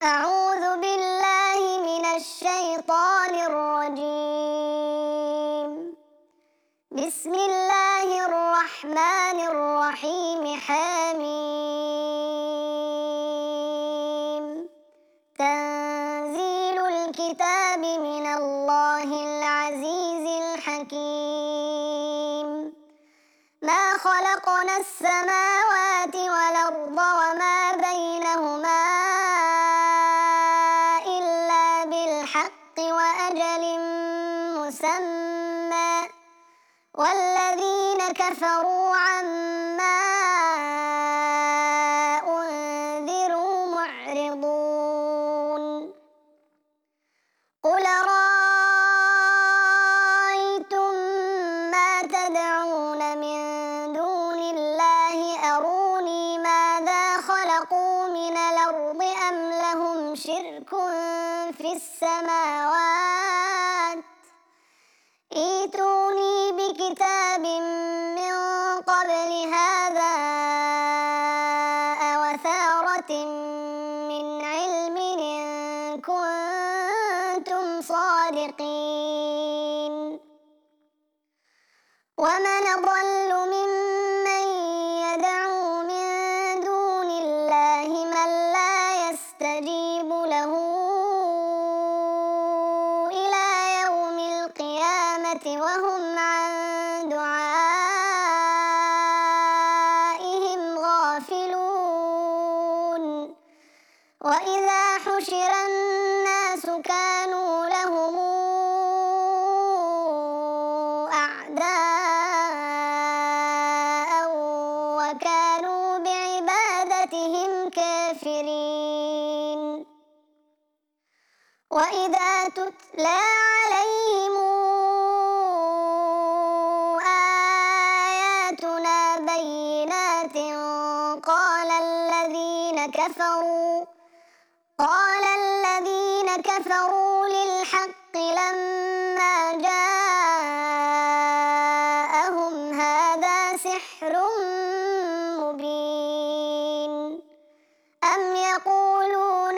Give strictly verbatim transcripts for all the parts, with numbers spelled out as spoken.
أعوذ بالله من الشيطان الرجيم. بسم الله الرحمن الرحيم. حميم. تنزيل الكتاب من الله العزيز الحكيم. ما خلقنا السماوات والأرض وما بينهما إلا بالحق وأجل مسمى، والذين كفروا عما أنذروا معرضون. قل رأيتم ما تدعون من دون الله أروني ماذا خلقوا من الأرض أم لهم شرك في السماوات، ائتوني بكتاب من قبل هذا أو أثارة من علم إن كنتم صادقين. ومن أضل ممن يدعو من دون الله من لا يستجيب له إلى يوم القيامة وهم عن دعائهم غافلون. وإذا حشر الناس كانوا لهم أعداء وكانوا بعبادتهم كافرين. وإذا تتلى عليهم آياتنا بينات قال الذين كفروا قال الذين كفروا للحق لما جاءهم هذا سحر مبين. أم يقولون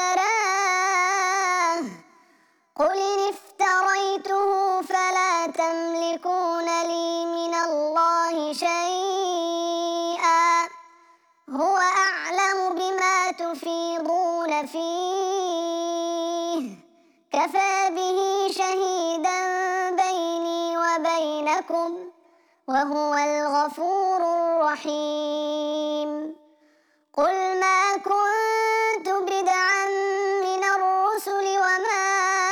افتراه قل إن افتريته فلا تملكون لي من الله شيئا هو أعلم بما تفيضون فيه كفى به شهيدا بيني وبينكم وهو الغفور الرحيم. قل ما كنت بدعا من الرسل وما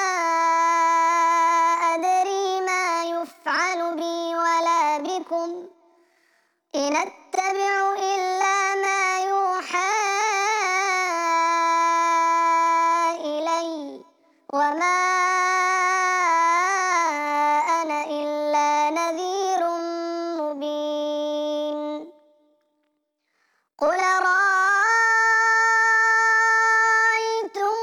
أدري ما يفعل بي ولا بكم إن أتبع إلا ما يوحى إلي وما أنا إلا نذير مبين. قل رأيتم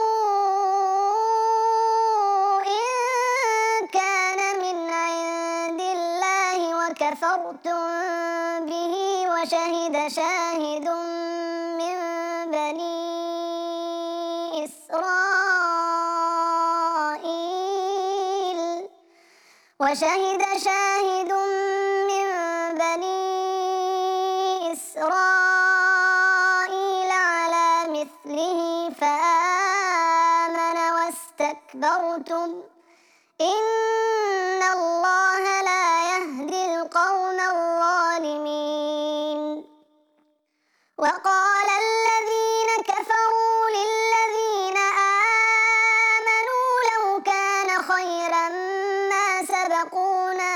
إن كان من عند الله وكفرتم به وشهد شاهد من بني إسرائيل وشهد شاهد من بني إسرائيل على مثله فآمن واستكبرتم إن الله لا يهدي القوم الظالمين. وقال الذين كفروا للذين آمنوا لو كان خيرا ما سبقونا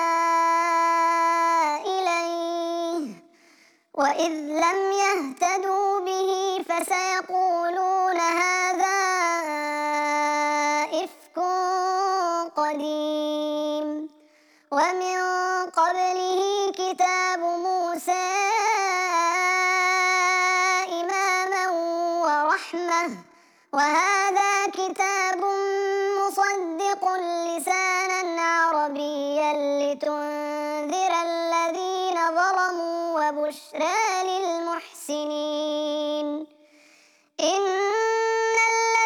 إليه وإذ لم يهتدوا به فسيقولون هذا إفك قديم. ومن قبله كتاب موسى إماما ورحمة وهذا كتاب مصدق لسانا عربيا لتنذر الذين ظلموا وبشرى للمحسنين. إن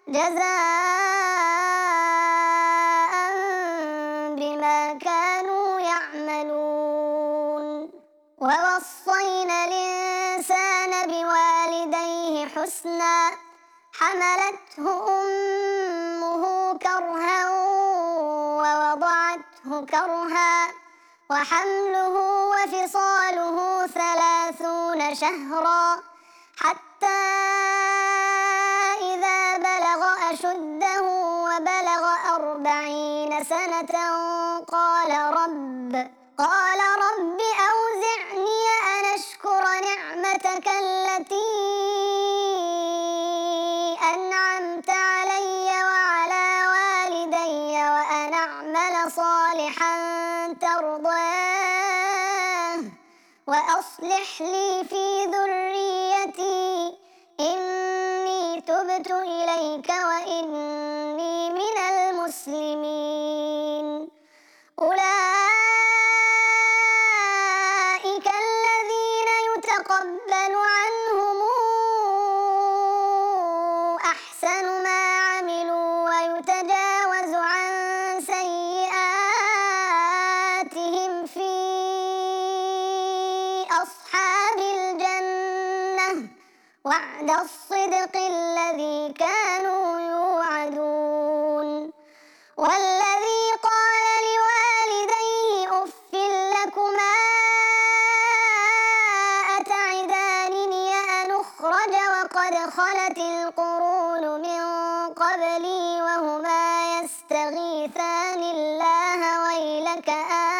جزاء بما كانوا يعملون. ووصينا الإنسان بوالديه حسنا حملته أمه كرها ووضعته كرها وحمله وفصاله ثلاثون شهرا حتى إذا بلغ أشده وبلغ أربعين سنة قال رب قال رب أوزعني أن أشكر نعمتك التي أنعمت علي وعلى والدي وأن أعمل صالحا ترضاه وأصلح لي في ذريتي إني تبت إليك وإني من المسلمين. أولئك الذين يتقبل عنهم أحسن ما عملوا ويتجاوز عن سيئاتهم في أصحاب الجنة وعد الصدق الذي كانوا يوعدون. والذي قال لوالديه أف لكما أتعدانني أن أخرج وقد خلت القرون من قبلي وهما يستغيثان الله ويلك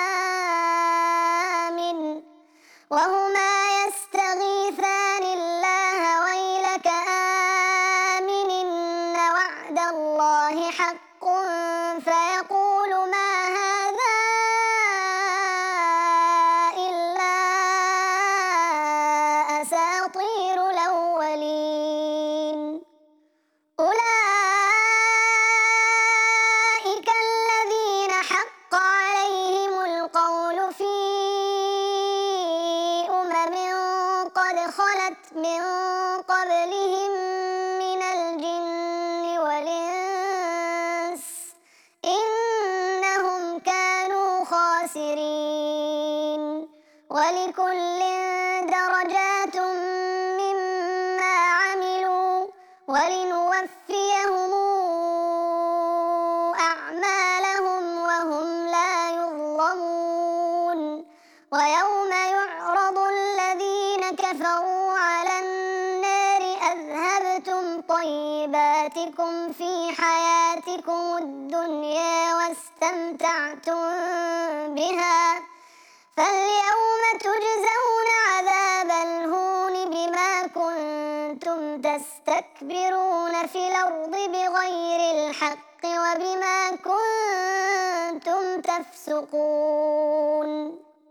آمن وهما يستغيثان الله ويلك آمن إن وعد الله حق فيقول ما هذا إلا أساطير الأولين. أولئك الذين حق عليهم القول في أمم قد خلت من قبلهم من الجن والإنس إنهم كانوا خاسرين. ولكل درجات مما عملوا ولنوفيهم أعمالهم وهم لا يظلمون. ويوم يعرض الذين كفروا على النار أذهبتم طيباتكم في حياتكم الدنيا واستمتعتم بها فاليوم تجزون عذاب الهون بما كنتم تستكبرون في الأرض بغير الحق وبما كنتم تفسقون.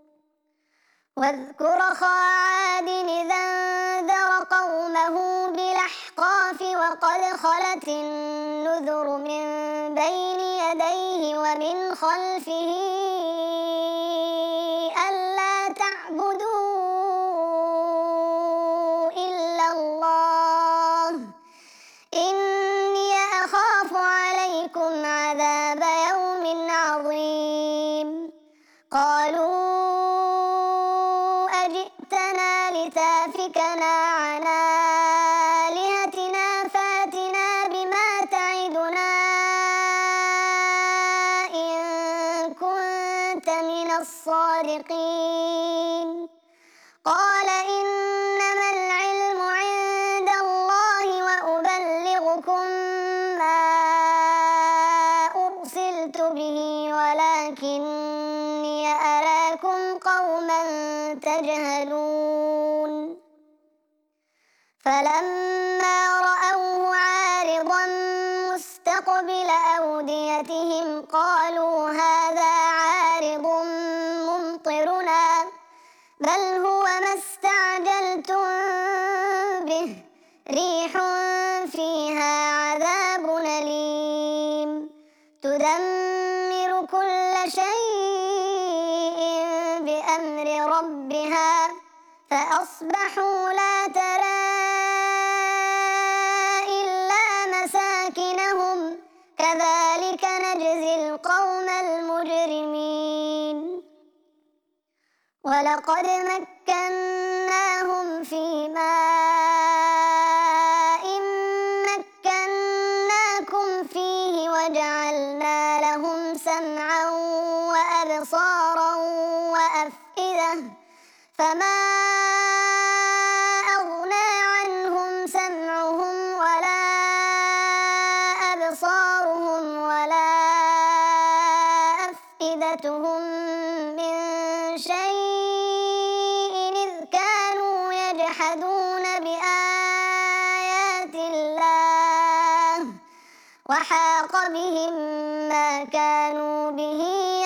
واذكر أخا عاد إذا انذر قومه بالأحقاف وقد خلت النذر من بين يديه ومن خلفه ألا تعبدوا إلا الله إني أخاف عليكم عذاب يوم عظيم. قالوا أجئتنا لتافكنا عن آلهتنا فاتنا بما تعدنا إن كنت من الصادقين. قال إنما العلم عند الله وأبلغكم ما أرسلت به ولكني أراكم قوما تجهلون. فلما رأوه عارضا مستقبل أوديتهم قالوا هذا عارض ممطرنا بل هو ما استعجلتم به ريح فيها عذاب أليم تدمر كل شيء بأمر ربها فأصبحوا لا ترى إلا مساكنهم ولقد مكناهم في ماء مكناكم فيه وجعلنا لهم سمعا وأبصارا وأفئدة فما أغنى عنهم سمعهم ولا أبصارهم ولا أفئدتهم من شيء إذ كانوا يجحدون بآيات الله وحاق بهم ما كانوا به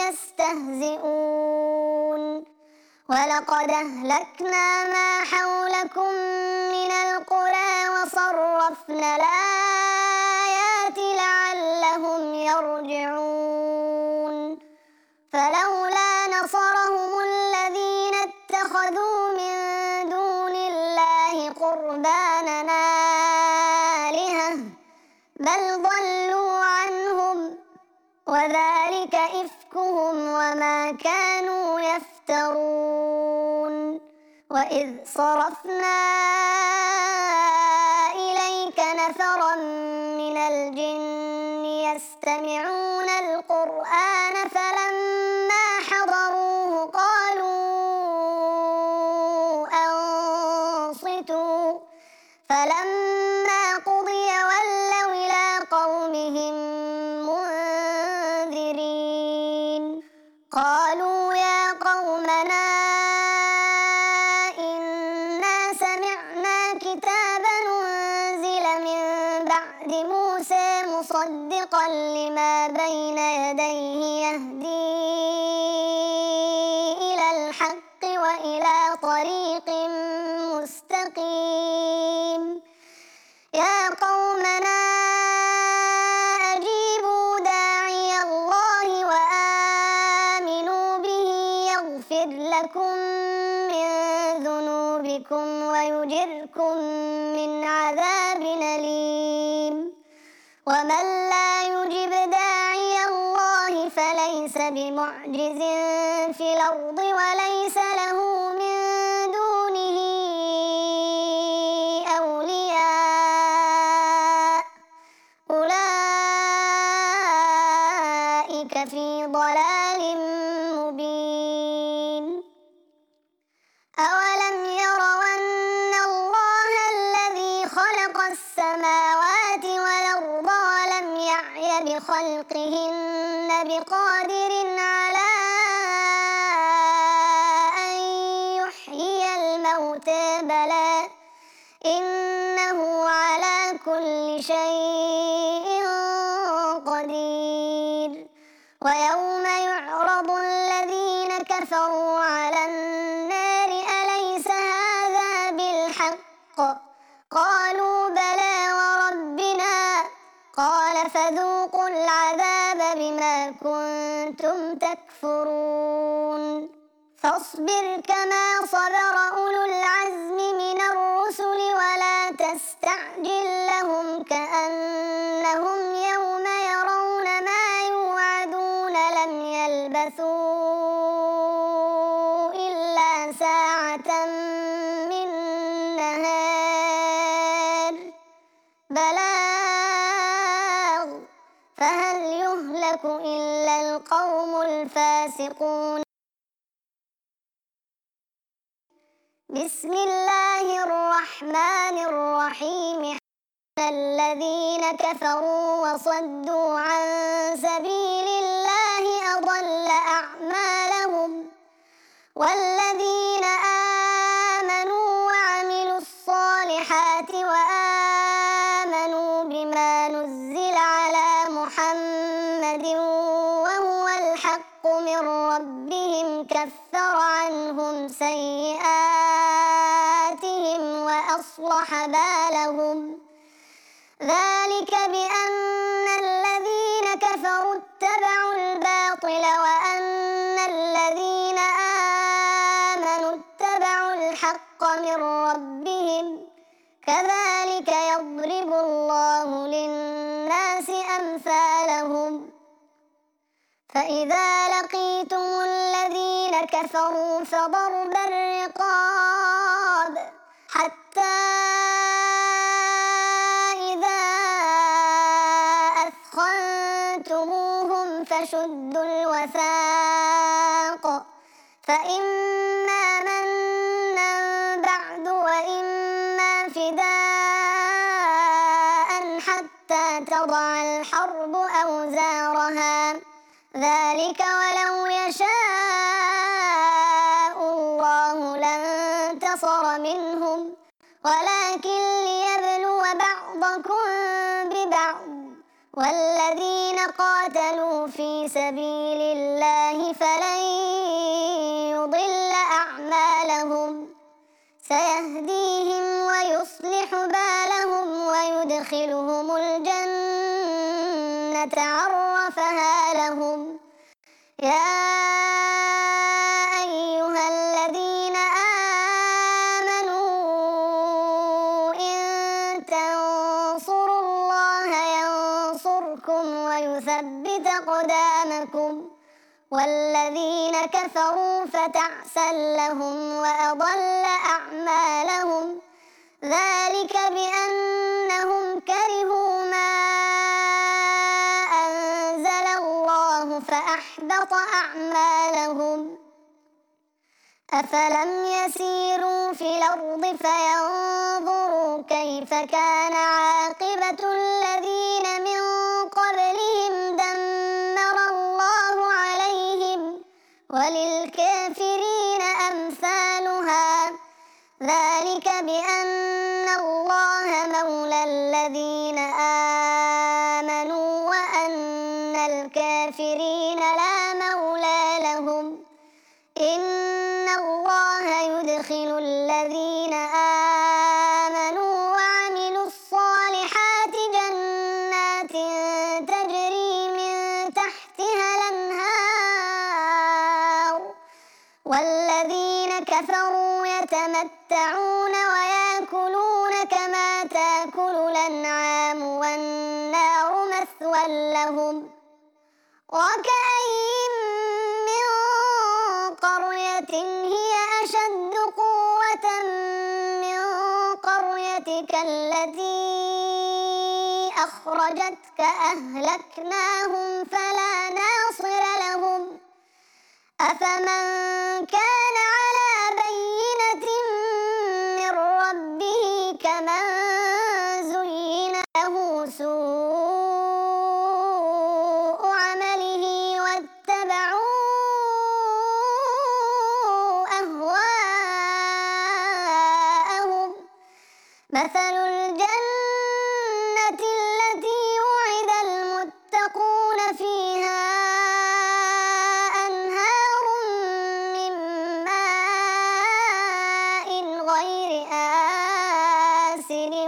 يستهزئون ولقد أهلكنا ما حولكم من القرى وصرفنا الآيات لعلهم يرجعون فلولا نصرهم الذين اتخذوا من دون الله قربانا آلهة بل ضلوا عنهم وذلك إفكهم وما كانوا يفترون وإذ صرفنا إليك نفرا من الجن يستمعون القرآن فلما حضروه قالوا أنصتوا فلما قضي ولوا إلى قومهم منذرين قالوا يا قومنا إنا سمعنا كتابا أنزل من بعد موسى مصدقا لما بين يديه يهدي إلى الحق وإلى طريق مستقيم يا قومنا أجيبوا داعي الله وآمنوا به يغفر لكم من ذنوبكم ويجركم من عذاب أليم ومن لا يجب داعي الله فليس بمعجز في الأرض وليس له من دونه أولياء أولئك في ضلال مبين أولم يروا أن الله الذي خلق السماوات والأرض ولم يعي بخلقهن بقادر على أن يحيي الموتى بلى إنه على كل شيء قدير ويوم يعرض الذين كفروا على النار أليس هذا بالحق قالوا بلى وربنا قال فذوقوا العذاب بما كنتم تكفرون فاصبر كما صبر أولو العزم من الرسل ولا تستعجل لهم كأنهم يوم يرون ما يوعدون لم يلبثوا إلا ساعة من نهار بلاغ فهل يهلك إلا القوم الفاسقون بسم الله الرحمن الرحيم الذين كفروا وصدوا عن سبيل الله أضل أعمالهم والذين آمنوا وعملوا الصالحات وآمنوا بما نزل على محمد وهو الحق من ربهم كفر عنهم سيئاتهم وأصلح بالهم ذلك بأن الذين كفروا اتبعوا الباطل وأن الذين آمنوا اتبعوا الحق من ربهم كذلك يضرب الله للناس أمثالهم فإذا لقيتم الذين كفروا فضرب الرقاب حتى إذا أثخنتموهم فشدوا الوثاق فإما منا بعد وإما فداء حتى تضع الحرب أوزارها ذلك ولو يشاء الله لانتصر منهم ولكن ليبلو بعضكم ببعض والذين قاتلوا في سبيل الله فلن يضل أعمالهم سيهديهم ويصلح بالهم ويدخلهم الجنة عرفها لهم يا أيها الذين آمنوا إن تنصروا الله ينصركم ويثبت أقدامكم والذين كفروا فتعسا لهم وأضل أعمالهم ذلك بأنهم كرهوا ما أنزل الله فأحبط أعمالهم أفلم يسيروا في الأرض فينظروا كيف كان عاقبة الذين من قبلهم دمر الله عليهم وللكافرين أمثالها ذلك بأن الله مولى الذين آمنوا وأن الكافرين لا مولى لهم إن الله يدخل الذين آمنوا وعملوا الصالحات جنات تجري من تحتها الأنهار والذين كفروا يتمتعون ويأكلون كما تأكل الأنعام والنار مثوى لهم وكأين من قرية هي أشد قوة من قريتك التي أخرجتك أهلكناهم فلا ناصر لهم أفمن كان على بينة من ربه كمن زين له سوء عمله واتبعوا أهواءهم مثل الجنة التي وعد المتقون فيها أنهار من ماء غير آسن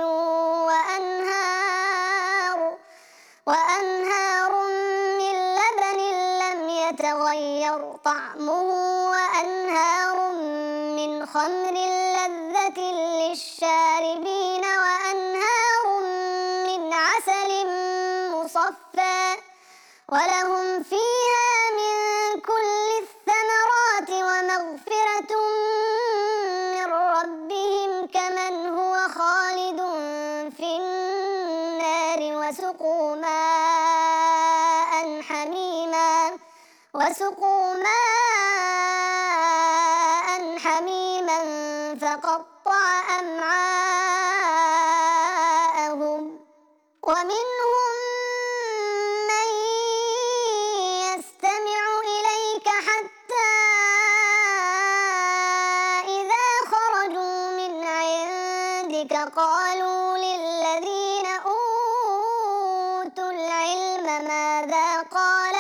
وأنهار وأنهار من لبن لم يتغير طعمه وأنهار من خمر لذة للشاربين وأنهار من عسل مصفى ولهم فيها من كل الثمرات ومغفرة من ربهم كمن هو خالد في النار وسقوا ماء حميما وسقوا ماء حميما فقطع أمعاءهم ومنهم من يستمع إليك حتى إذا خرجوا من عندك قالوا للذين أوتوا العلم ماذا قال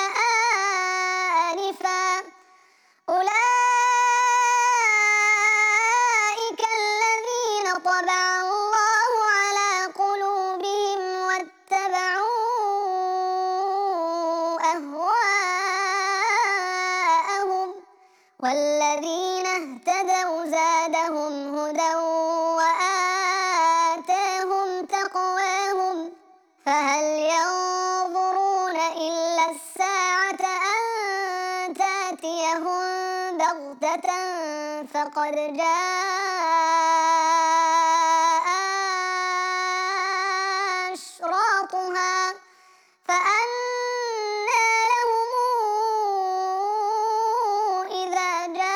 آنفا أولئك الذين طبع الله على قلوبهم واتبعوا أهواءهم والذين اهتدوا زادهم هدى وآتاهم تقواهم فهل ينظرون إلا الساعة أن تأتيهم بغتة قد جاء أشراطها فأنى لهم إذا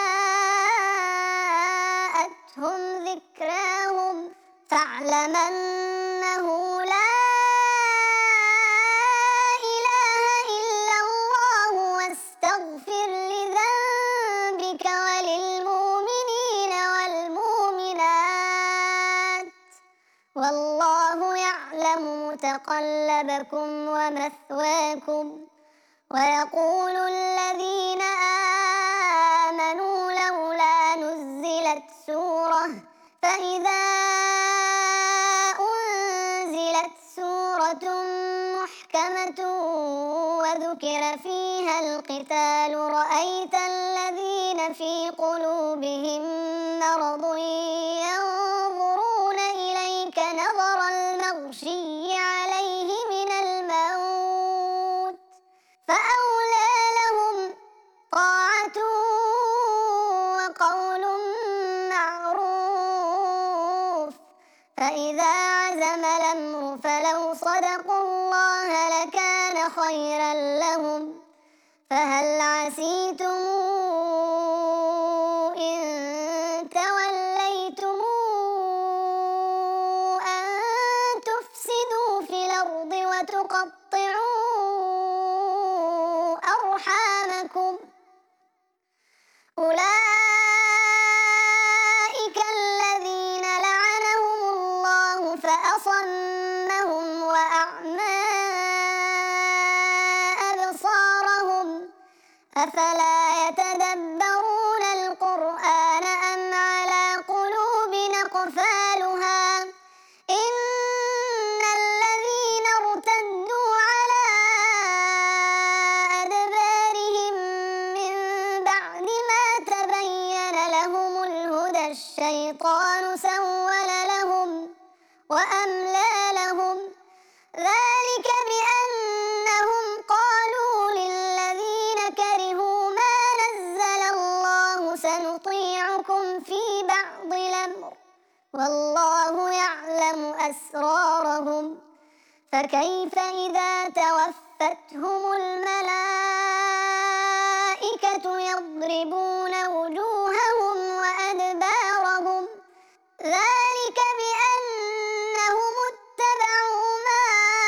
جاءتهم ذكراهم فاعلم أنه لا إله إلا الله واستغفر لذنبك وللمؤمنين والمؤمنات والله يعلم متقلبكم ومثواكم. ويقول الذين آمنوا لولا نزلت سورة فإذا أنزلت سورة محكمة وذكر فيها القتال رأيت الذين في قلوبهم مرض ينظرون إليك نظر المغشي عليه من الموت فأولى لهم طاعة وقول معروف. فإذا عزم الأمر فلو صدقوا الله لكان خيرا لهم. فهل عسيتم إن توليتم أن تفسدوا في الأرض وتقطعوا أرحامكم أولئك الذين لعنهم الله فأصمهم وأعمى أبصارهم أفلا يتدبرون القرآن أم على قلوب أقفالها إن الذين ارتدوا على أدبارهم من بعد ما تبين لهم الهدى الشيطان سول لهم وأملى لهم ذلك بأنهم قالوا للذين كرهوا ما نزل الله سنطيعكم في بعض الأمر والله يعلم أسرارهم. فكيف إذا توفتهم الملائكة يضربون وجوههم وأدبارهم ذلك بأنهم اتبعوا ما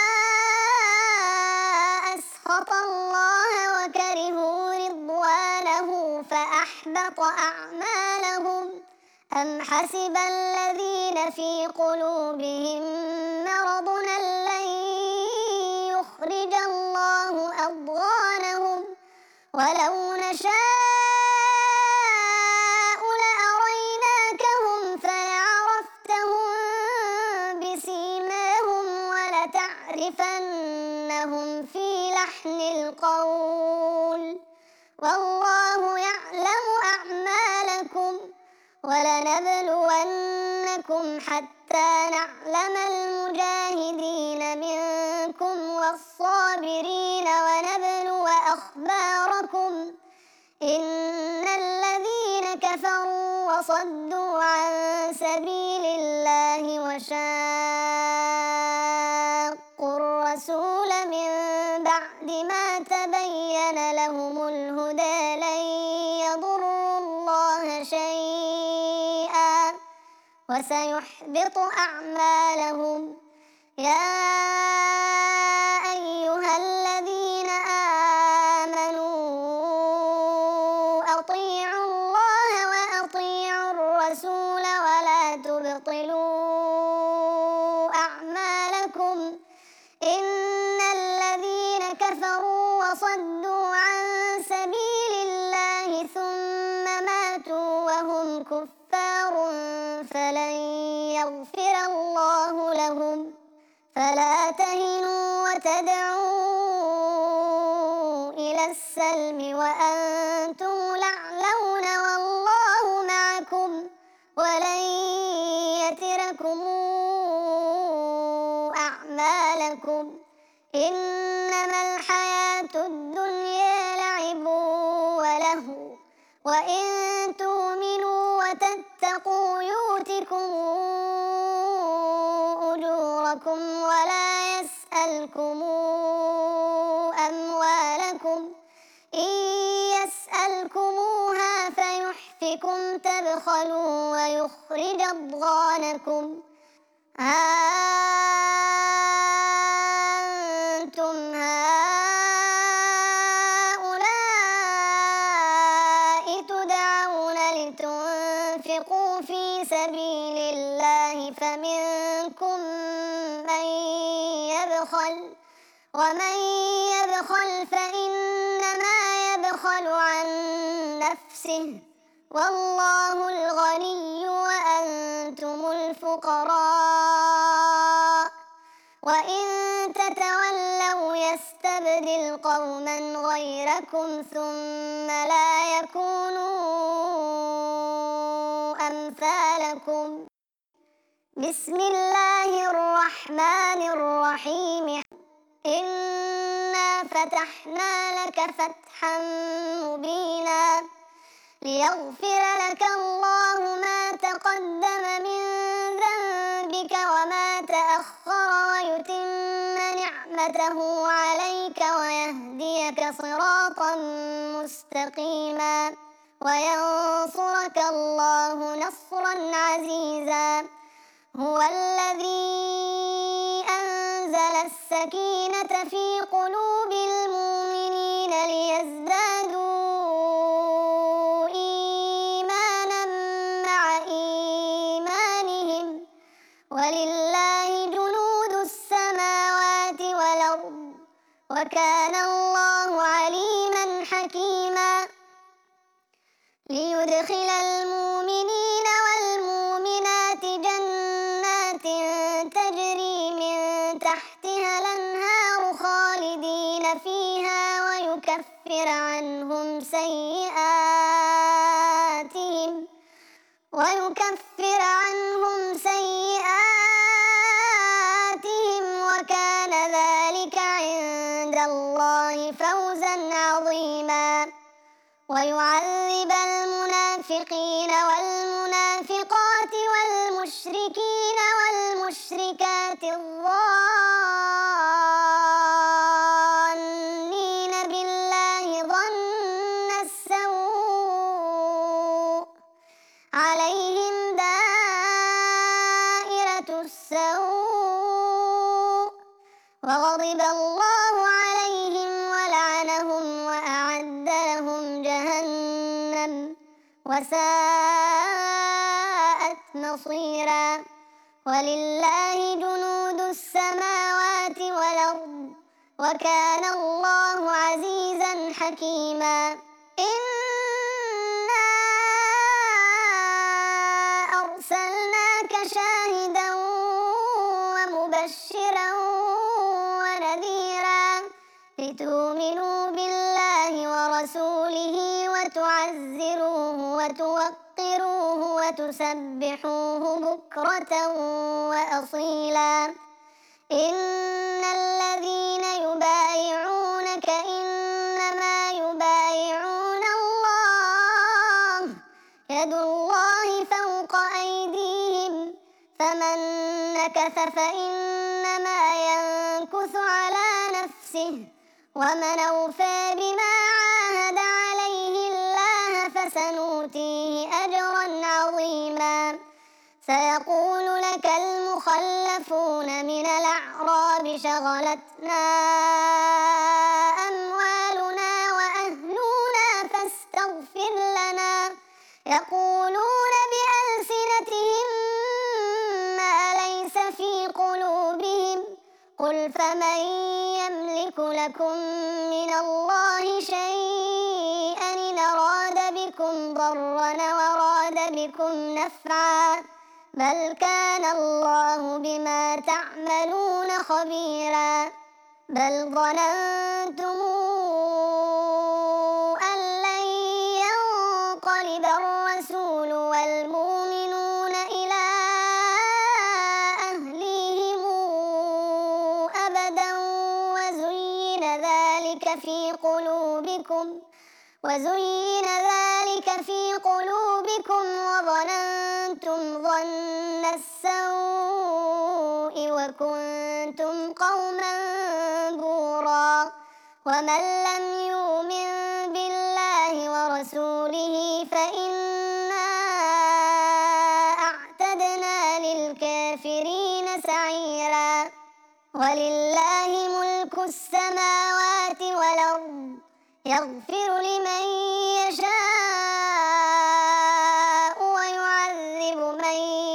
أسخط الله وكرهوا رضوانه فأحبط أعمالهم. أم حسب الذين في قلوبهم مرض أن لن يخرج الله أضغانهم ولو نشاء لأريناكهم فلعرفتهم بسيماهم ولتعرفنهم في لحن القول والله يعلم أعمالكم. ولنبلونكم حتى نعلم المجاهدين منكم والصابرين ونبلو أخباركم إن الذين كفروا وصدوا عن سبيل الله وشاقوا الرسول من بعد ما تبين لهم الهدى لن يضروا الله شيئا وسيحبط أعمالهم. يا أيها الذين آمنوا أطيعوا الله وأطيعوا الرسول ولا تبطلوا أعمالكم إن الذين كفروا وصدوا عن سبيل الله ثم ماتوا وهم كفار فلن يغفر الله لهم. فلا تهنوا وتدعوا إلى السلم وأنتم الأعلون والله معكم ولن يتركم أعمالكم. إنما الحياة الدنيا لعب وله وإن تؤمنوا وتتقوا يضركم ولا يسألكم أموالكم. إن يسألكموها فيحفكم تبخلوا ويخرج أضغانكم. ها أنتم هؤلاء تدعون لتنفقوا في سبيل الله فمنكم من يبخل، ومن يبخل فإنما يبخل عن نفسه، والله الغني وأنتم الفقراء، وإن تتولوا يستبدل قوما غيركم ثم لا يكونوا أمثالكم. بسم الله الرحمن الرحيم. إنا فتحنا لك فتحا مبينا ليغفر لك الله ما تقدم من ذنبك وما تأخر ويتم نعمته عليك ويهديك صراطا مستقيما وينصرك الله نصرا عزيزا. هو الذي أنزل السكينة في قلوب المؤمنين ليزدادوا إيمانا مع إيمانهم، ولله جنود السماوات والأرض، وكان الله عليما حكيما. ليدخل المؤمنين والمؤمنات جنات تجري من تحتها الأنهار خالدين فيها ويكفر عنهم سيئاتهم ويكفر عنهم سيئاتهم وكان ذلك عند الله فوزا عظيما. ويعذب المنافقين والمنافقات والمشركين والمشركات الظانين بالله ظن السوء عليهم دائرة السوء، وغضب الله عليهم ولعنهم وأعد لهم جهنم وساءت مصيرا. ولله جنود السماوات والأرض، وكان الله عزيزا حكيما. إنا أرسلناك شاهدا ومبشرا ونذيرا لتؤمنوا بالله ورسوله وتعزروه وتوقروه وتسبحوه بكرة وأصيلا. إن الذين يبايعونك إنما يبايعون الله يد الله فوق أيديهم، فمن نكث فإنما ينكث على نفسه، ومن أوفى بما عاهد عليه الله فسنؤتيه أجرا عظيما. سيقول لك المخلفون من الأعراب شغلتنا أموالنا وأهلنا فاستغفر لنا، يقولون بألسنتهم ما ليس في قلوبهم، قل فمن يملك لكم من الله شيئا إن أراد بكم ضرا وراد بكم نفعا، بل كان الله بما تعملون خبيرا. بل ظننتم أن لن ينقلب الرسول والمؤمنون إلى أهليهم أبدا وزين ذلك في قلوبكم وزين ذلك في قلوبكم وظننتم ظن السوء وكنتم قوما بورا. ومن لم يؤمن بالله ورسوله فإنا أعتدنا للكافرين سعيرا. ولله ملك السماوات والأرض يغفر لمن يشاء ويعذب من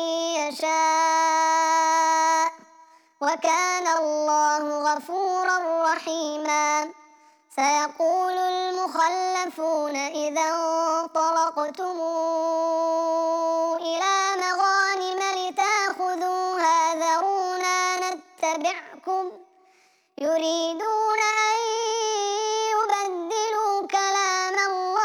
يشاء وكان الله غفورا رحيما. سيقول المخلفون إذا انطلقتم إلى مغانم لتأخذوها ذرونا نتبعكم يريدون أن يبدلوا كلام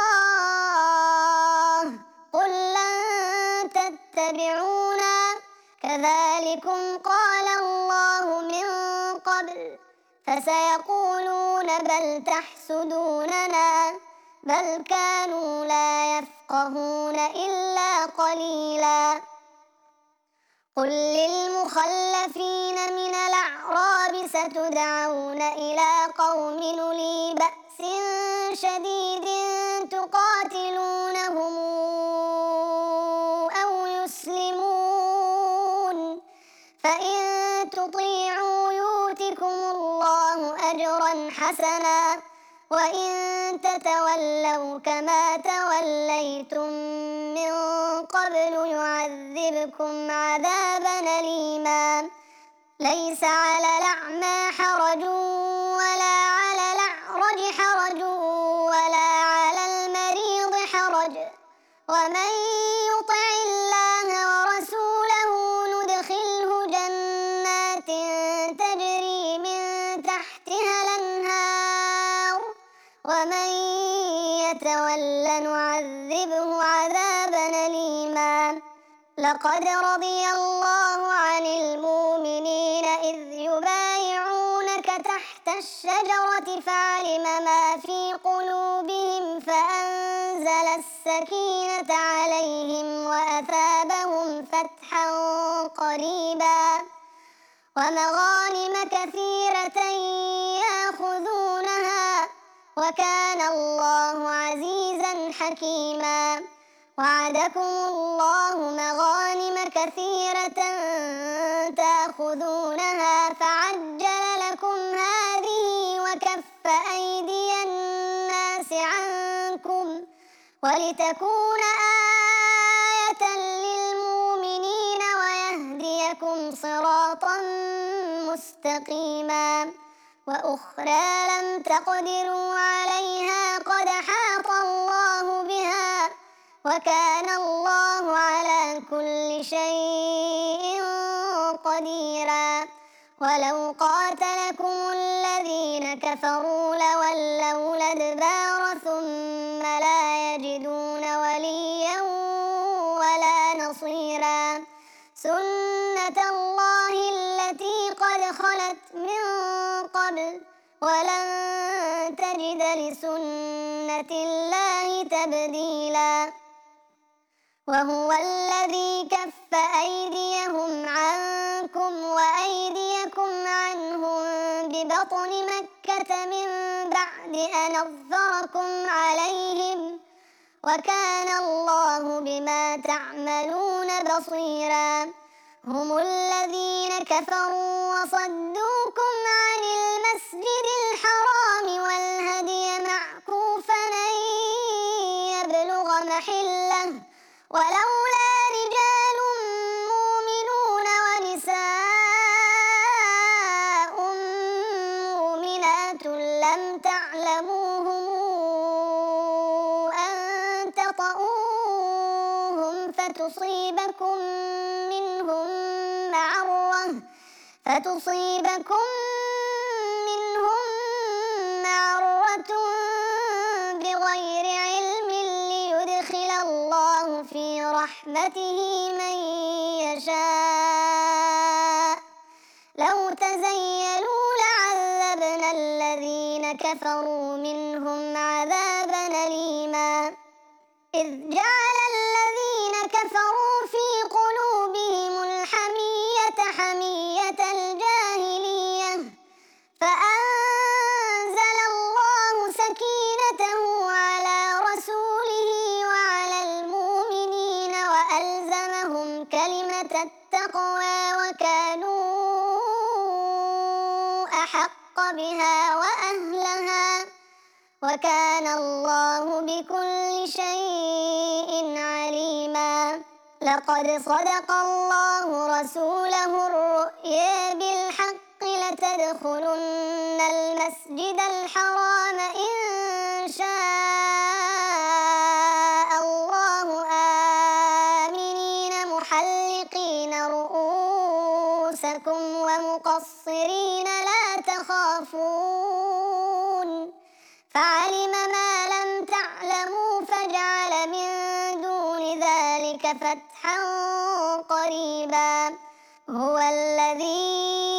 الله قل لن تتبعونا كذلكم قال الله من قبل فسيقولون بل تحسدوننا بل كانوا لا يفقهون إلا قليلا. قل للمخلفين من الأعراب ستدعون إلى قوم أولي بأس شديد تقاتلونهم أو يسلمون فإن تطيعوا يؤتكم الله أجرا حسنا وإن تتولوا كما توليتم من قبل يعذبكم عذابا أليما. ليس على الأعمى حرج ولا على الأعرج حرج ولا على المريض حرج ومن يطع الله ورسوله ندخله جنات تجري من تحتها الأنهار ومن يتول نعذبه عذابا أليما. لقد رضي الله عن المؤمنين إذ يبايعونك تحت الشجرة فعلم ما في قلوبهم فأنزل السكينة عليهم وأثابهم فتحا قريبا ومغانم كثيرة يأخذونها وكان الله عزيزا حكيما. وعدكم الله مغانم كثيرة تأخذونها فعجل لكم هذه وكف أيدي الناس عنكم ولتكون آية للمؤمنين ويهديكم صراطا مستقيما. وأخرى لم تقدروا عليها قد حاط الله بها وكان الله على كل شيء قديرا. ولو قاتلكم الذين كفروا لولوا الأدبار ثم لا يجدون وليا ولا نصيرا. سنة الله التي قد خلت من قبل ولن تجد لسنة الله تبديلا. وهو الذي كف أيديهم عنكم وأيديكم عنهم ببطن مكة من بعد أن أظفركم عليهم وكان الله بما تعملون بصيرا. هم الذين كفروا وصدوكم عن المسجد الحرام والهدي معكوفا أن يبلغ محله ولولا رجال مؤمنون ونساء مؤمنات لم تعلموهم أن تطؤوهم فتصيبكم منهم معرة فتصيبكم منهم معرة بغير علم ليدخل الله في رحمته من يشاء. لو تزيلوا لعذبنا الذين كفروا منهم عذابا أليما. إذ جعل الذين كفروا في قلوبهم الحمية حمية الجاهلية التقوى وكانوا أحق بها وأهلها، وكان الله بكل شيء عليما. لقد صدق الله رسوله الرؤيا بالحق لتدخلن المسجد الحرام إن شاء الله آمنين محلقين رؤوسكم ومقصرين لا تخافون، فعلم ما لم تعلموا فجعل من دون ذلك فتحا قريبا. هو الذي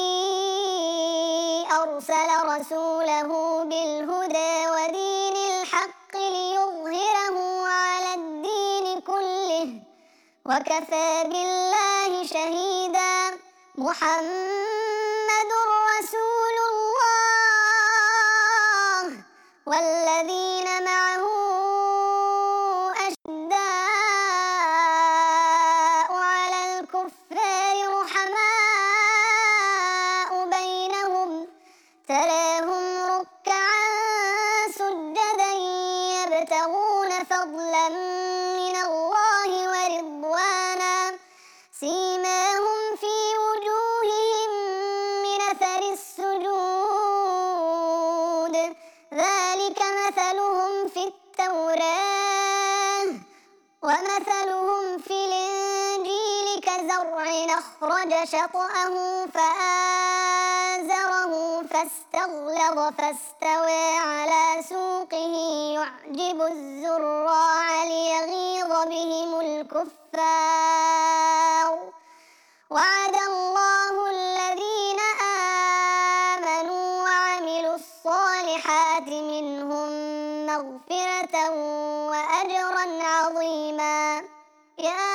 أرسل رسوله بالهدى ودين الحق ليظهره على الدين كله، وكفى بالله شهيدا. محمد رسول الله والذين معه أشداء على الكفار رحماء بينهم، تراهم ركعا سجدا يبتغون فضلا من الله ورضوانا، سيماهم في وجوههم من أثر السجود، ذلك مثلهم في التوراة ومثلهم في الإنجيل كزرع أخرج شطأه فآزره فاستغلظ فاستوى على سوقه يعجب الزراع ليغيظ بهم الكفار. وعد الله الذين آمنوا وعملوا الصالحات منهم مغفرة وأجرا عظيما. يا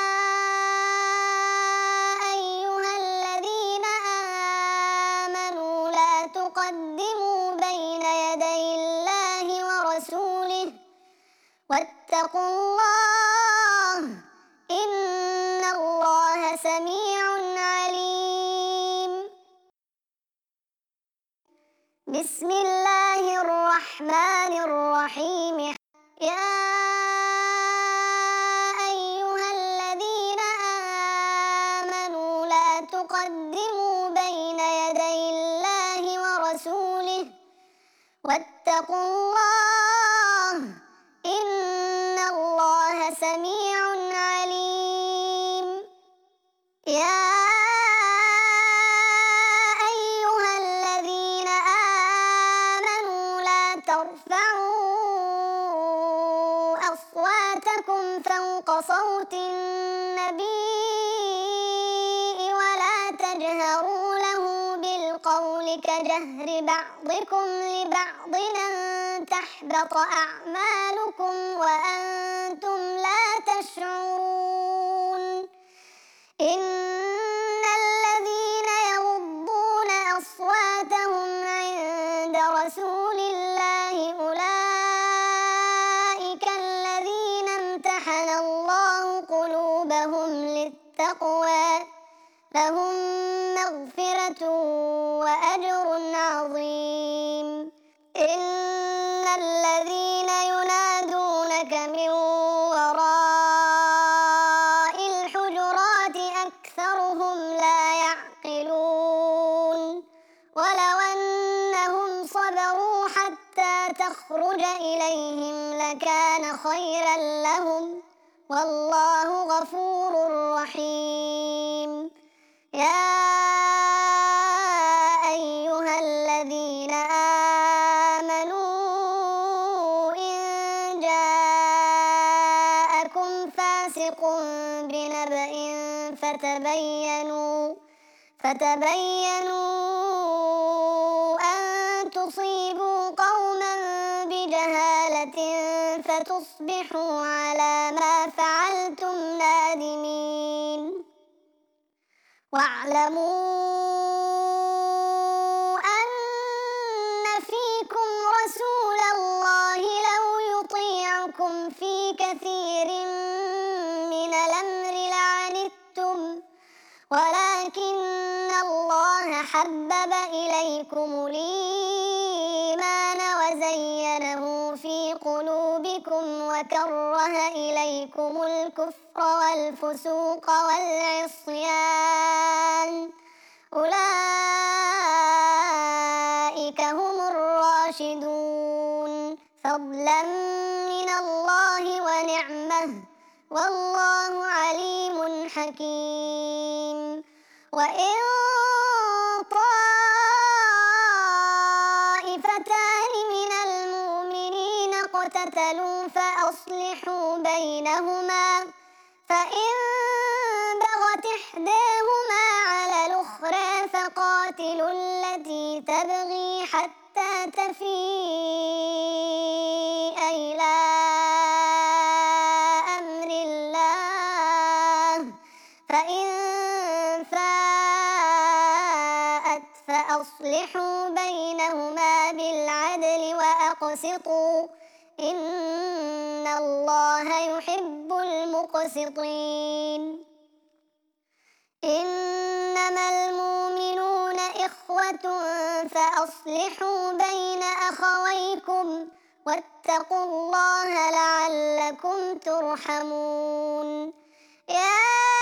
أيها الذين آمنوا لا تقدموا بين يدي الله ورسوله واتقوا الله إن الله سميع عليم. بسم الله الرحمن الرحيم. يا أيها الذين آمنوا لا تقدموا بين يدي الله ورسوله واتقوا الله إن الله سميع عليم. يا أيها الذين آمنوا لا ترفعوا أصواتكم فوق صوت النبي ولا تجهروا له بالقول كجهر بعضكم لبعض أن تحبط أعمالكم وأنتم لا تشعرون. إن الذين يغضون أصواتهم عند رسول الله أولئك الذين امتحن الله قلوبهم للتقوى، لهم مغفرة وأجر عظيم. إن الذين ينادونك من وراء الحجرات أكثرهم لا يعقلون، ولو أنهم صبروا حتى تخرج إليهم لكان خيرا لهم، والله غفور رحيم. يا أيها الذين آمنوا إن جاءكم فاسق بنبأ فتبينوا فتبينوا أن تصيبوا قوما بجهالة فتصبحوا على ما فعلتم نادمين. واعلموا أن فيكم رسول الله لو يطيعكم في كثير من الأمر لعنتم ولكن ولكن الله حبب إليكم الإيمان وزينه في قلوبكم وكره إليكم الكفر والفسوق والعصيان أولئك هم الراشدون فضلا من الله ونعمة والله عليم حكيم. وإن طائفتان من المؤمنين اقتتلوا فأصلحوا بينهما فإن بغت إحداهما على الأخرى فقاتلوا التي تبغي حتى تفيء إلى أمر الله فإن فاءت فأصلحوا بينهما بالعدل وأقسطوا إن الله يحب المقسطين. إنما المؤمنون إخوة فأصلحوا بين أخويكم واتقوا الله لعلكم ترحمون. يا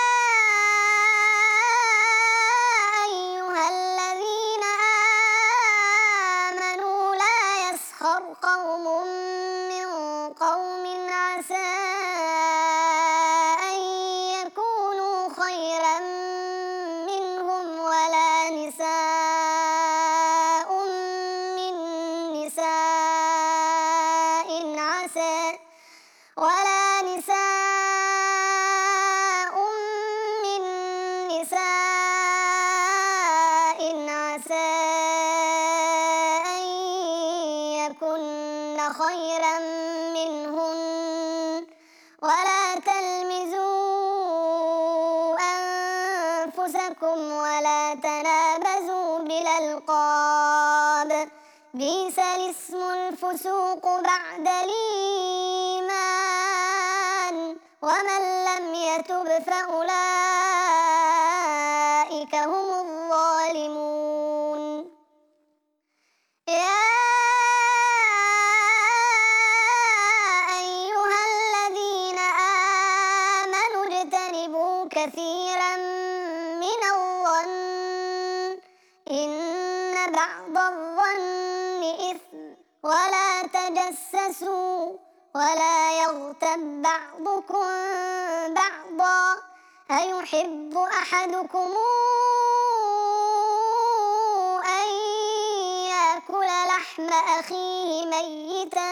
أيها الذين آمنوا لا يسخر قوم من قوم عسى أن يكونوا خيرا منهم ولا نساء من نساء عسى ولا نساء من نساء عسى أن يكن خيرا منهن ولا تلمزوا أنفسكم ولا تنابزوا بالألقاب بئس الاسم الفسوق بعد الإيمان ومن لم يتب فأولئك هم الظالمون. يا أيها الذين آمنوا اجتنبوا كثيرا من الظن إن بعض الظن إثم ولا تجسسوا ولا يغتب بعضكم بعضا أيحب أحدكم أن يأكل لحم أخيه ميتا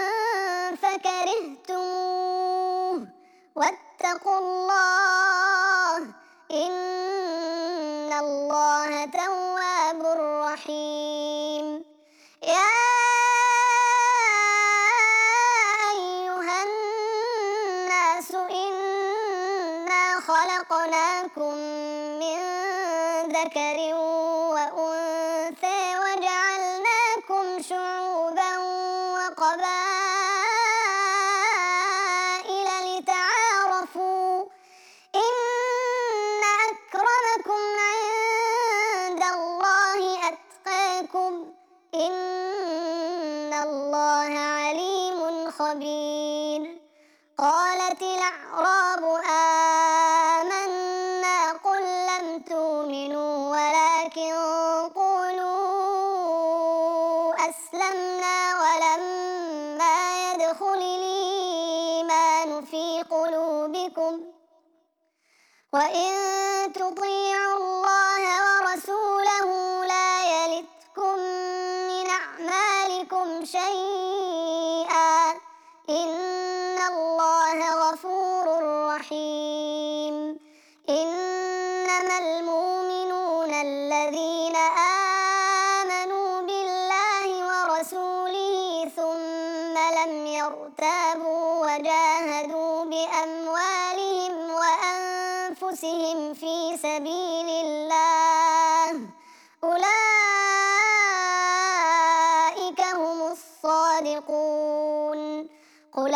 فكرهتموه واتقوا الله إن الله تواب رحيم. يا أيها الناس إنا خلقناكم من ذكر وأنثى وجعلناكم شعوبا وقبائل لتعارفوا إن أكرمكم عند الله أتقاكم إن الله عليم خبير. قالت الأعراب آمنا قل لم تؤمنوا ولكن قولوا أسلمنا ولما يدخل الإيمان في قلوبكم وإن تطيعوا الله ورسوله لا يلتكم من أعمالكم شيئا إن الله غفور رحيم. إنما المؤمنون الذين آمنوا بالله ورسوله ثم لم يرتابوا وجاهدوا بأموالهم وأنفسهم في سبيل الله أولئك هم الصادقون. قل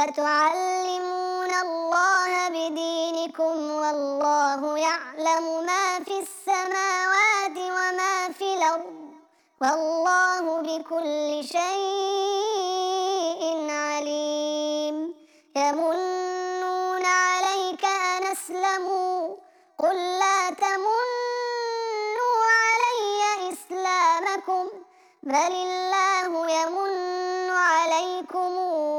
تعلمون الله بدينكم والله يعلم ما في السماوات السماوات وما في الأرض والله بكل شيء عليم. يمنون عليك أن أسلموا قل لا تمنوا علي إسلامكم بل الله يمن عليكم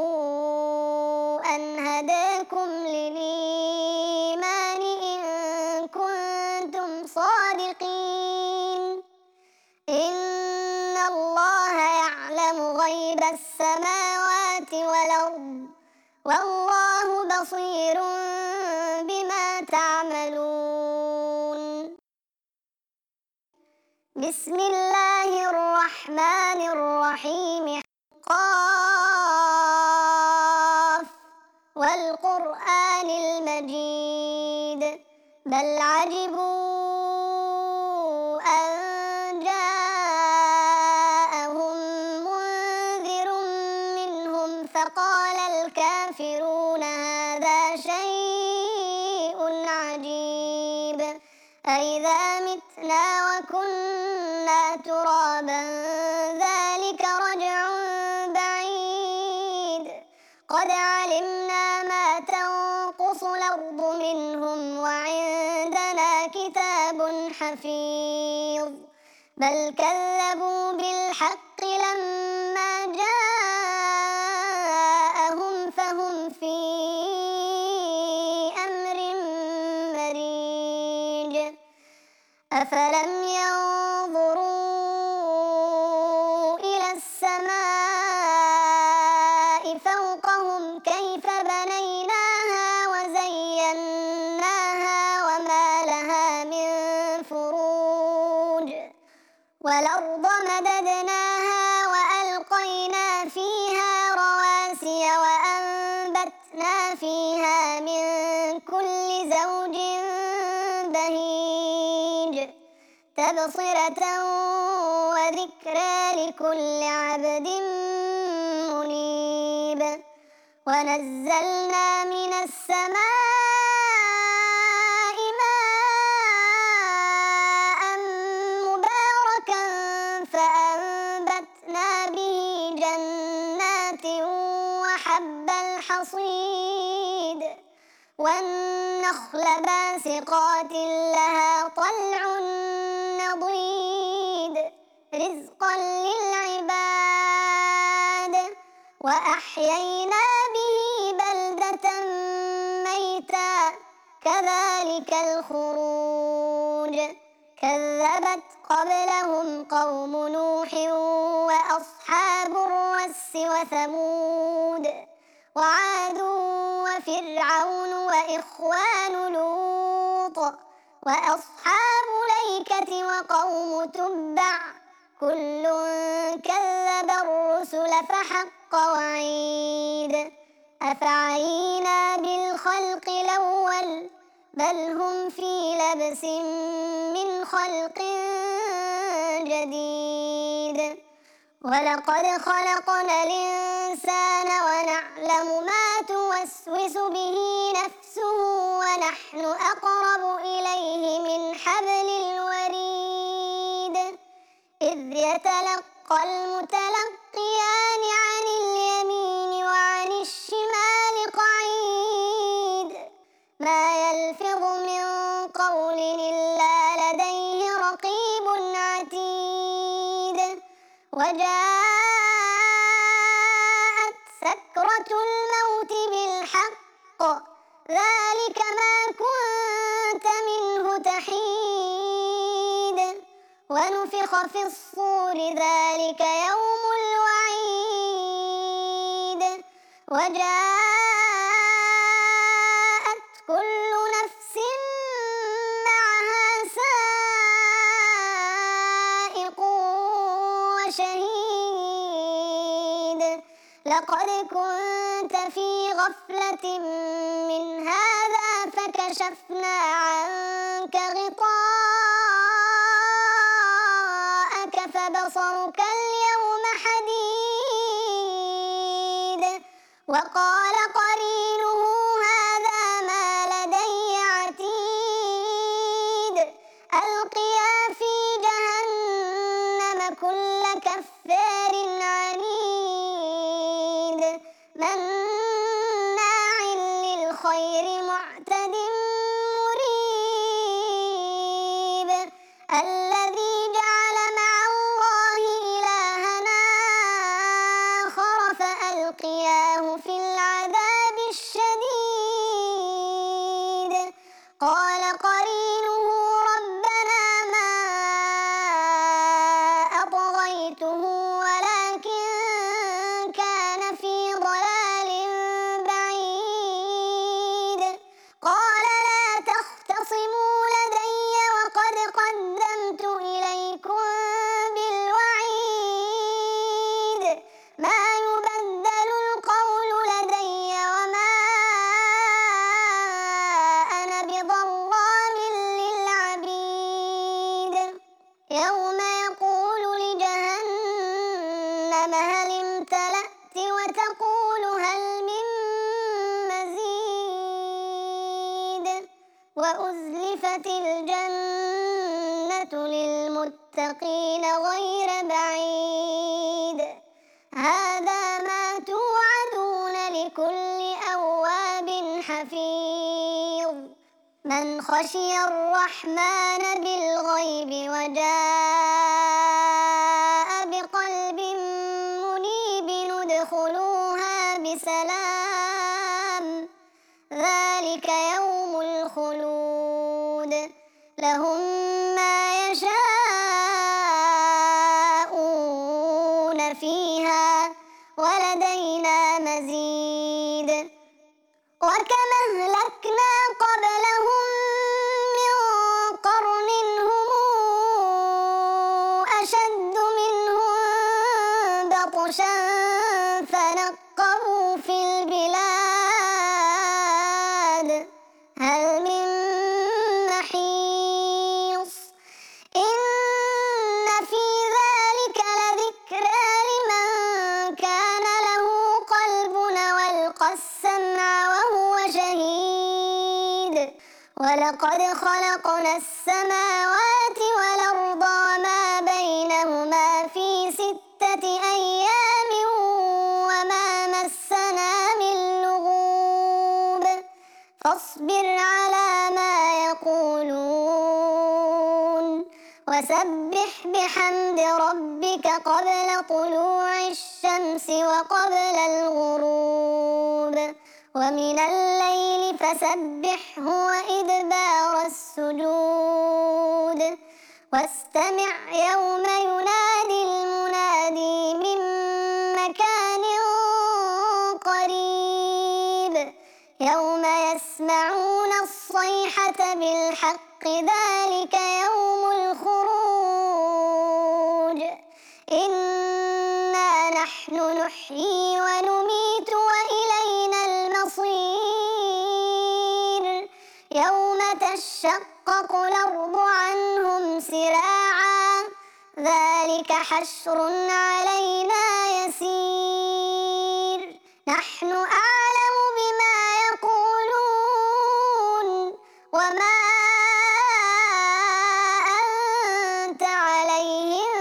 أن هداكم للإيمان إن كنتم صادقين. إن الله يعلم غيب السماوات والأرض والله بصير بما تعملون. بسم الله الرحمن الرحيم. قاف والقرآن المجيد بل عجبوا أن جاءهم منذر منهم فقال الكافرون هذا شيء عجيب أإذا متنا وكنا ترابا ذلك رجع بعيد قد علمنا ما تنقص الأرض منهم وعندنا كتاب حفيظ بل كذبوا بالحق لما جاءهم فهم في أمر مريج. أفلم ينظروا إلى السماء فوقهم كيف بنيناها وزيناها وما لها من فروج والأرض مددناها وألقينا فيها رواسي وأنبتنا فيها من كل زوج بهيج تبصرة وذكرى لكل عبد منيب. ونزلنا من السماء ماء مباركا فأنبتنا به جنات وحب الحصيد والنخل باسقات لها طلع نضيد رزقا للعباد وأحيينا به بلدة ميتا كذلك الخروج. كذبت قبلهم قوم نوح وأصحاب الرس وثمود وعاد وفرعون وإخوان لوط وأصحاب الأيكة وقوم تبع كل كذب الرسل فحق وعيد. أفعينا بالخلق الأول بل هم في لبس من خلق جديد. ولقد خلقنا الإنسان ونعلم ما توسوس به نفسه ونحن أقرب إليه من حبل الوريد إذ يتلقى المتلقيان عن اليمين وعن الشمال قعيد ما يلفظ من قول إلا لديه رقيب عتيد. وجاءت سكرة الموت بالحق ذلك ما كنت منه تحيد ونفخ في الصور ذلك يوم الوعيد. وجاءت كل نفس معها سائق وشهيد لقد كنت في غفلة من هذا فكشفنا عنك غطاءك فبصرك اليوم حديد. وقال قرينه هذا ما لدي عتيد ألقي كفار عنيد مناع للخير معتد مريب الذي جعل مع الله إلها آخر فألقياه في العذاب الشديد قال قرينه ربنا ما أطغيته ولكن كان في ضلال بعيد قال لا تختصموا لدي وقد قدمت إليكم بالوعيد ما يبدل القول لدي وما أنا بظلام للعبيد يوم يقول لجهنم هل امتلأت وتقول هل من مزيد وأزلفت الجنة للمتقين غير بعيد هذا ما توعدون لكل أواب حفيظ من خشي الرحمن بالغيب وجاء بقلب منيب ادخلوها بسلام ذلك يوم الخلود لهم ما يشاءون فيها ولدينا مزيد وكم أهلكنا قبلهم من قرن هم أشد منهم بطشا فنقبوا في البلاد هل من محيص إن في ذلك لذكرى لمن كان له قلب والقى السمع وهو شهيد ولقد خلقنا السماوات والأرض وما بينهما في ستة أيام وما مسنا من لغوب فاصبر على ما يقولون وسبح بحمد ربك قبل طلوع الشمس وقبل الغروب ومن الليل فسبحه وإدبار السجود واستمع يوم ينادي المنادي من مكان قريب يوم يسمعون الصيحة بالحق ذلك يوم الخروج إنا نحن نحيي ونميت وإلينا المصير يوم تشقق الأرض عنهم سراعا ذلك حشر علينا يسير نحن أعلم بما يقولون وما أنت عليهم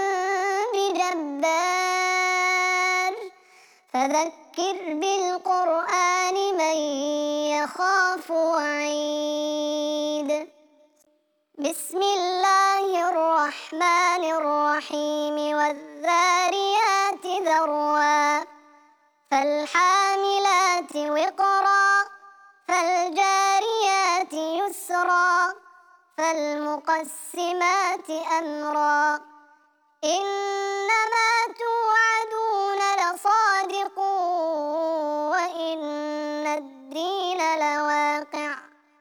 بجبار فذكر بالقرآن من يخاف وعيد بسم الله الرحمن الرحيم والذاريات ذروا فالحاملات وقرا فالجاريات يسرا فالمقسمات أمرا إنما توعدون لصادق وإن الدين لواقع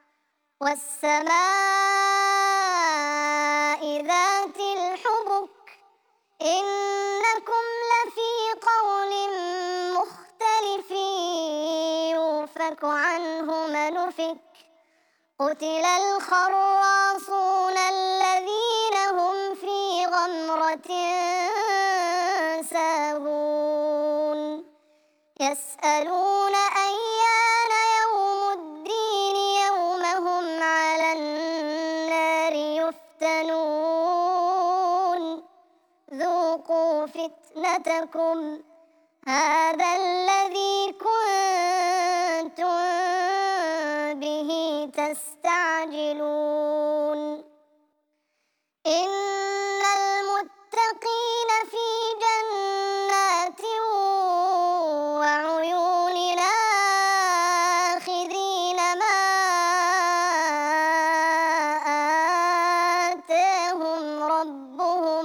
والسماء ذات الحبك إنكم لفي قول مختلف يؤفك عنه من أفك قتل الخراصون الذين هم في غمرة ساهون يسألون أيان يوم الدين يوم هم على النار يفتنون ذوقوا ذوقوا فتنتكم هذا الذي كنتم به تستعجلون إن المتقين في جنات وعيون آخذين ما آتاهم ربهم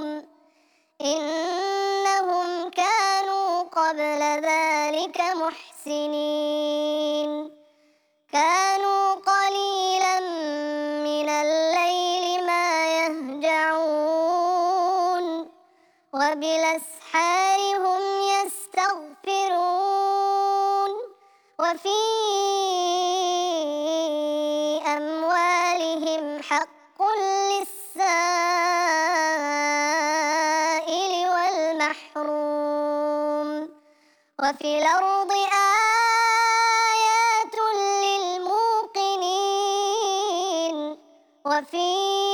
إنهم كانوا قبل ذلك محسنين كانوا قليلا من الليل ما يهجعون وبالأسحار هم يستغفرون وفي أموالهم حق للسائل والمحروم وفي الأرض آيات للموقنين وفي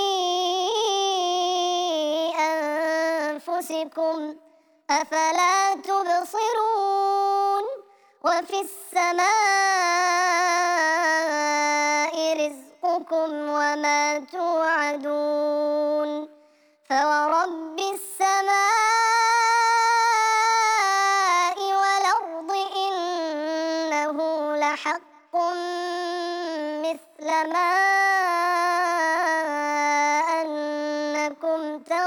أنفسكم أفلا تبصرون وفي السماء رزقكم وما توعدون فورب السماء والأرض إنه لحق مثل ما أنكم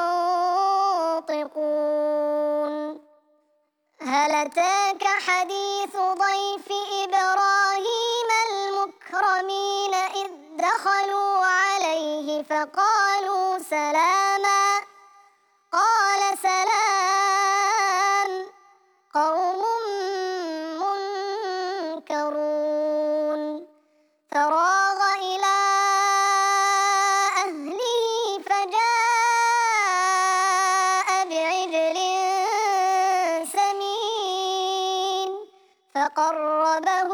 تنطقون هل أتاك حديث ضيف إبراهيم المكرمين إذ دخلوا عليه فقالوا سلاما قال سلام قوم منكرون فراغ إلى أهله فجاء بعجل سمين فقربه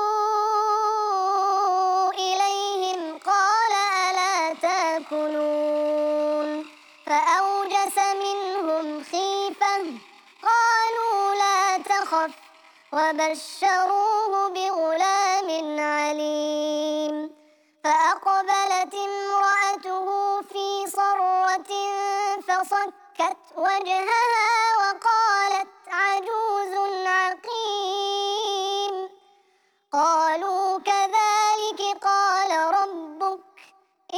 إليهم قال ألا تأكلون فأوجس منهم خيفة قالوا لا تخف وبشروه بغلام عليم فأقبلت امرأته في صرة فصكت وجهها وقالت عجوز عقيم قالوا كذلك قال ربك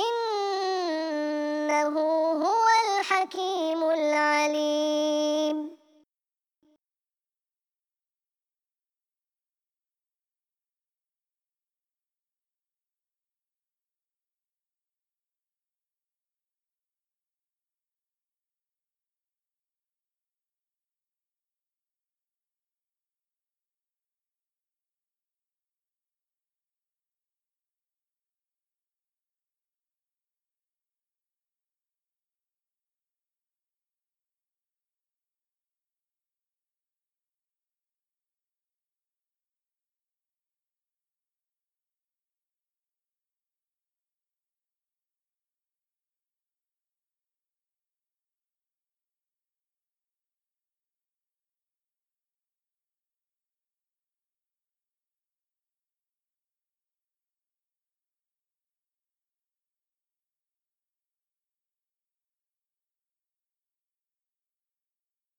إنه هو الحكيم العليم